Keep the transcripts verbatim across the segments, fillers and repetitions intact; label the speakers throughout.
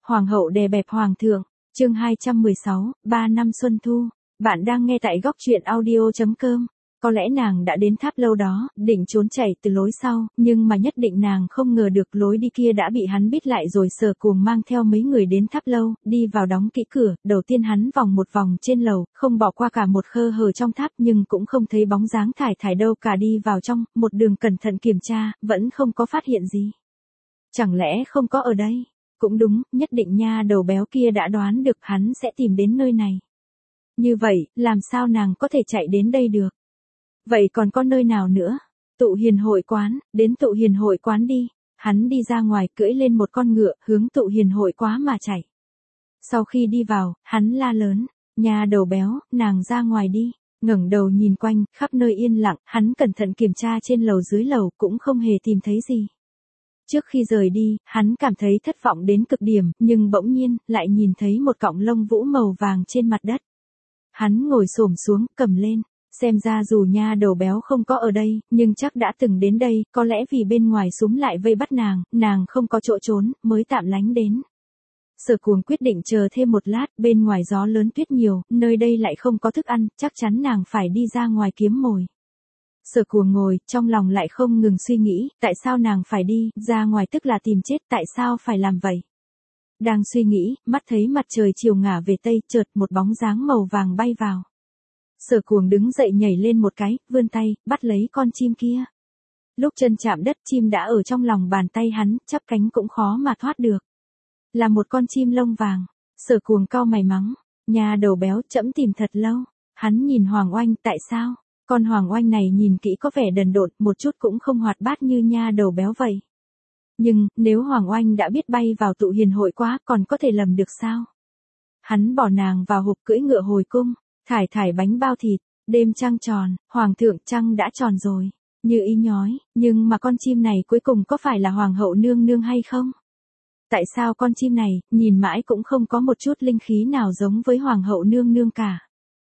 Speaker 1: Hoàng hậu đè bẹp hoàng thượng, chương hai trăm mười sáu, ba năm xuân thu. Bạn đang nghe tại góc truyện audio chấm com. Có lẽ nàng đã đến tháp lâu đó, định trốn chạy từ lối sau, nhưng mà nhất định nàng không ngờ được lối đi kia đã bị hắn bít lại rồi. Sở Cuồng mang theo mấy người đến tháp lâu, đi vào đóng kỹ cửa, đầu tiên hắn vòng một vòng trên lầu, không bỏ qua cả một khe hở trong tháp nhưng cũng không thấy bóng dáng Thải Thải đâu cả. Đi vào trong, một đường cẩn thận kiểm tra, vẫn không có phát hiện gì. Chẳng lẽ không có ở đây? Cũng đúng, nhất định nha đầu béo kia đã đoán được hắn sẽ tìm đến nơi này. Như vậy, làm sao nàng có thể chạy đến đây được? Vậy còn có nơi nào nữa? Tụ Hiền hội quán, đến Tụ Hiền hội quán đi. Hắn đi ra ngoài cưỡi lên một con ngựa, hướng Tụ Hiền hội quán mà chạy. Sau khi đi vào, hắn la lớn, nha đầu béo, nàng ra ngoài đi. Ngẩng đầu nhìn quanh, khắp nơi yên lặng, hắn cẩn thận kiểm tra trên lầu dưới lầu, cũng không hề tìm thấy gì. Trước khi rời đi, hắn cảm thấy thất vọng đến cực điểm, nhưng bỗng nhiên, lại nhìn thấy một cọng lông vũ màu vàng trên mặt đất. Hắn ngồi xổm xuống, cầm lên, xem ra dù nha đầu béo không có ở đây, nhưng chắc đã từng đến đây, có lẽ vì bên ngoài súng lại vây bắt nàng, nàng không có chỗ trốn, mới tạm lánh đến. Sở Cuồng quyết định chờ thêm một lát, bên ngoài gió lớn tuyết nhiều, nơi đây lại không có thức ăn, chắc chắn nàng phải đi ra ngoài kiếm mồi. Sở Cuồng ngồi, trong lòng lại không ngừng suy nghĩ, tại sao nàng phải đi, ra ngoài tức là tìm chết, tại sao phải làm vậy? Đang suy nghĩ, mắt thấy mặt trời chiều ngả về tây, chợt một bóng dáng màu vàng bay vào. Sở Cuồng đứng dậy nhảy lên một cái, vươn tay, bắt lấy con chim kia. Lúc chân chạm đất, chim đã ở trong lòng bàn tay hắn, chắp cánh cũng khó mà thoát được. Là một con chim lông vàng. Sở Cuồng cau mày mắng, nhà đầu béo, trẫm tìm thật lâu. Hắn nhìn Hoàng Oanh, tại sao? Con Hoàng Oanh này nhìn kỹ có vẻ đần độn, một chút cũng không hoạt bát như nha đầu béo vậy. Nhưng, nếu Hoàng Oanh đã biết bay vào Tụ Hiền hội quá, còn có thể lầm được sao? Hắn bỏ nàng vào hộp cưỡi ngựa hồi cung, Thải Thải bánh bao thịt, đêm trăng tròn, Hoàng thượng trăng đã tròn rồi, như ý nhói, nhưng mà con chim này cuối cùng có phải là Hoàng hậu nương nương hay không? Tại sao con chim này, nhìn mãi cũng không có một chút linh khí nào giống với Hoàng hậu nương nương cả?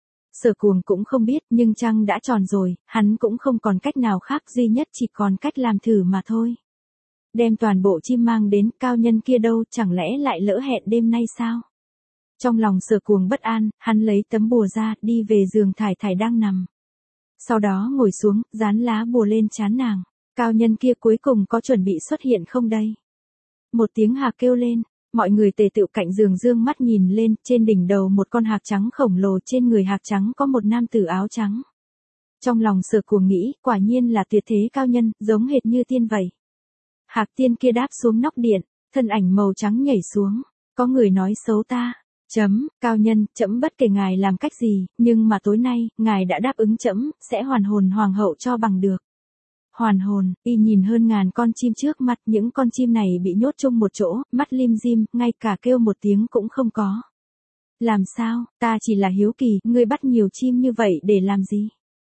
Speaker 1: Sở Cuồng cũng không biết, nhưng trăng đã tròn rồi, hắn cũng không còn cách nào khác, duy nhất chỉ còn cách làm thử mà thôi. Đem toàn bộ chim mang đến, cao nhân kia đâu, chẳng lẽ lại lỡ hẹn đêm nay sao? Trong lòng Sở Cuồng bất an, hắn lấy tấm bùa ra, đi về giường Thải Thải đang nằm. Sau đó ngồi xuống, dán lá bùa lên trán nàng. Cao nhân kia cuối cùng có chuẩn bị xuất hiện không đây? Một tiếng hạc kêu lên. Mọi người tề tựu cạnh giường dương mắt nhìn lên, trên đỉnh đầu một con hạc trắng khổng lồ, trên người hạc trắng có một nam tử áo trắng. Trong lòng Sở Cuồng nghĩ, quả nhiên là tuyệt thế cao nhân, giống hệt như tiên vậy. Hạc tiên kia đáp xuống nóc điện, thân ảnh màu trắng nhảy xuống, có người nói xấu ta, chấm, cao nhân, trẫm bất kể ngài làm cách gì, nhưng mà tối nay, ngài đã đáp ứng trẫm, sẽ hoàn hồn hoàng hậu cho bằng được. Hoàn hồn, y nhìn hơn ngàn con chim trước mặt, những con chim này bị nhốt chung một chỗ, mắt lim dim, ngay cả kêu một tiếng cũng không có. Làm sao, ta chỉ là hiếu kỳ, ngươi bắt nhiều chim như vậy để làm gì?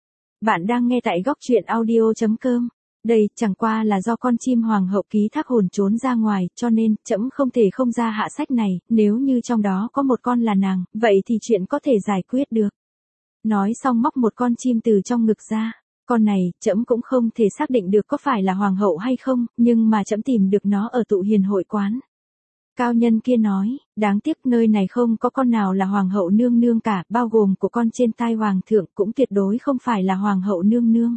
Speaker 1: Bạn đang nghe tại góc truyện audio chấm com. Đây, chẳng qua là do con chim hoàng hậu ký thác hồn trốn ra ngoài, cho nên, trẫm không thể không ra hạ sách này, nếu như trong đó có một con là nàng, vậy thì chuyện có thể giải quyết được. Nói xong móc một con chim từ trong ngực ra. Con này, trẫm cũng không thể xác định được có phải là hoàng hậu hay không, nhưng mà trẫm tìm được nó ở Tụ Hiền hội quán. Cao nhân kia nói, đáng tiếc nơi này không có con nào là hoàng hậu nương nương cả, bao gồm của con trên tai hoàng thượng cũng tuyệt đối không phải là hoàng hậu nương nương.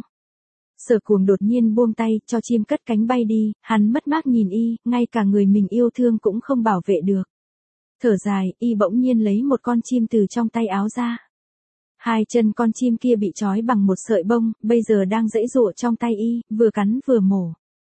Speaker 1: Sở Cuồng đột nhiên buông tay, cho chim cất cánh bay đi, hắn mất mát nhìn y, ngay cả người mình yêu thương cũng không bảo vệ được. Thở dài, y bỗng nhiên lấy một con chim từ trong tay áo ra. Hai chân con chim kia bị trói bằng một sợi bông, bây giờ đang giãy giụa trong tay y, vừa cắn vừa mổ.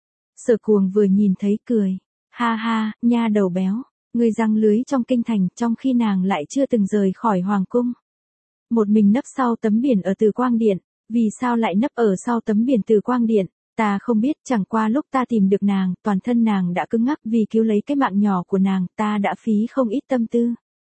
Speaker 1: Sở Cuồng vừa nhìn thấy cười. Ha ha, nha đầu béo, ngươi giăng lưới trong kinh thành, trong khi nàng lại chưa từng rời khỏi hoàng cung. Một mình nấp sau tấm biển ở Từ Quang Điện, vì sao lại nấp ở sau tấm biển Từ Quang Điện? Ta không biết, chẳng qua lúc ta tìm được nàng, toàn thân nàng đã cứng ngắc, vì cứu lấy cái mạng nhỏ của nàng, ta đã phí không ít tâm tư.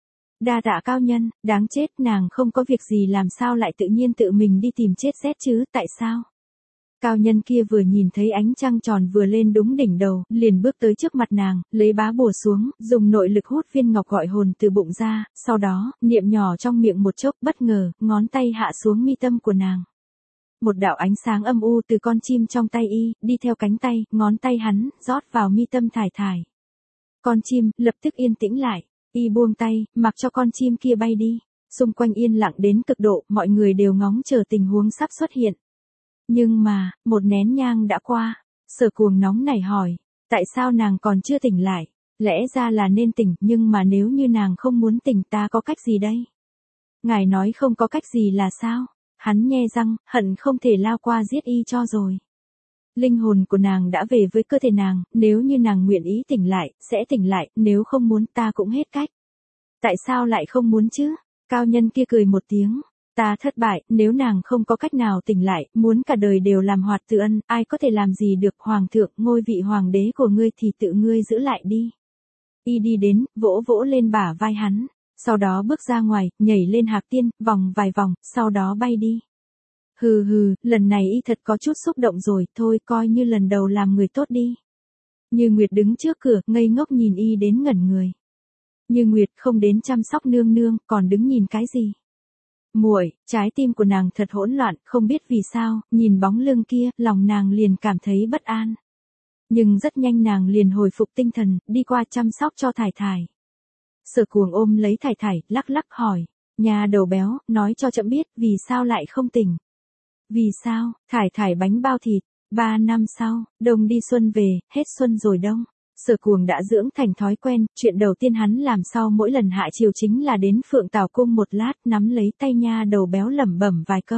Speaker 1: Đa tạ cao nhân, đáng chết, nàng không có việc gì làm sao lại tự nhiên tự mình đi tìm chết rét chứ, tại sao? Cao nhân kia vừa nhìn thấy ánh trăng tròn vừa lên đúng đỉnh đầu, liền bước tới trước mặt nàng, lấy bá bùa xuống, dùng nội lực hút viên ngọc gọi hồn từ bụng ra, sau đó, niệm nhỏ trong miệng một chốc, bất ngờ, ngón tay hạ xuống mi tâm của nàng. Một đạo ánh sáng âm u từ con chim trong tay y, đi theo cánh tay, ngón tay hắn, rót vào mi tâm Thải Thải. Con chim lập tức yên tĩnh lại, y buông tay, mặc cho con chim kia bay đi. Xung quanh yên lặng đến cực độ, mọi người đều ngóng chờ tình huống sắp xuất hiện. Nhưng mà, một nén nhang đã qua, Sở Cuồng nóng nảy hỏi, tại sao nàng còn chưa tỉnh lại? Lẽ ra là nên tỉnh, nhưng mà nếu như nàng không muốn tỉnh ta có cách gì đây? Ngài nói không có cách gì là sao? Hắn nhe răng, hận không thể lao qua giết y cho rồi. Linh hồn của nàng đã về với cơ thể nàng, nếu như nàng nguyện ý tỉnh lại, sẽ tỉnh lại, nếu không muốn ta cũng hết cách. Tại sao lại không muốn chứ? Cao nhân kia cười một tiếng. Ta thất bại, nếu nàng không có cách nào tỉnh lại, muốn cả đời đều làm hoạt tự ân, ai có thể làm gì được? Hoàng thượng, ngôi vị hoàng đế của ngươi thì tự ngươi giữ lại đi. Y đi đến, vỗ vỗ lên bả vai hắn, sau đó bước ra ngoài, nhảy lên hạc tiên, vòng vài vòng, sau đó bay đi. Hừ hừ, lần này y thật có chút xúc động rồi, thôi coi như lần đầu làm người tốt đi. Như Nguyệt đứng trước cửa, ngây ngốc nhìn y đến ngẩn người. Như Nguyệt không đến chăm sóc nương nương, còn đứng nhìn cái gì? Muội, trái tim của nàng thật hỗn loạn, không biết vì sao, nhìn bóng lưng kia, lòng nàng liền cảm thấy bất an. Nhưng rất nhanh nàng liền hồi phục tinh thần, đi qua chăm sóc cho Thải Thải. Sở Cuồng ôm lấy Thải Thải, lắc lắc hỏi, nhà đầu béo, nói cho trẫm biết, vì sao lại không tỉnh? Vì sao? Thải Thải bánh bao thịt, ba năm sau, đông đi xuân về, hết xuân rồi đông. Sở Cuồng đã dưỡng thành thói quen, chuyện đầu tiên hắn làm sau mỗi lần hạ chiều chính là đến Phượng Tảo Cung một lát, nắm lấy tay nha đầu béo lẩm bẩm vài câu.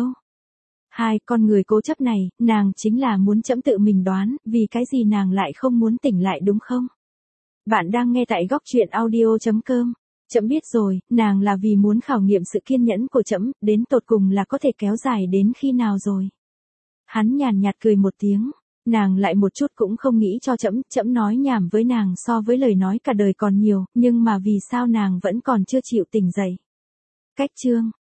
Speaker 1: Hai con người cố chấp này, nàng chính là muốn trẫm tự mình đoán, vì cái gì nàng lại không muốn tỉnh lại đúng không? Bạn đang nghe tại góc truyện audio chấm com. Trẫm biết rồi, nàng là vì muốn khảo nghiệm sự kiên nhẫn của trẫm, đến tột cùng là có thể kéo dài đến khi nào rồi? Hắn nhàn nhạt cười một tiếng, nàng lại một chút cũng không nghĩ cho trẫm, trẫm nói nhảm với nàng so với lời nói cả đời còn nhiều, nhưng mà vì sao nàng vẫn còn chưa chịu tỉnh dậy? Cách chương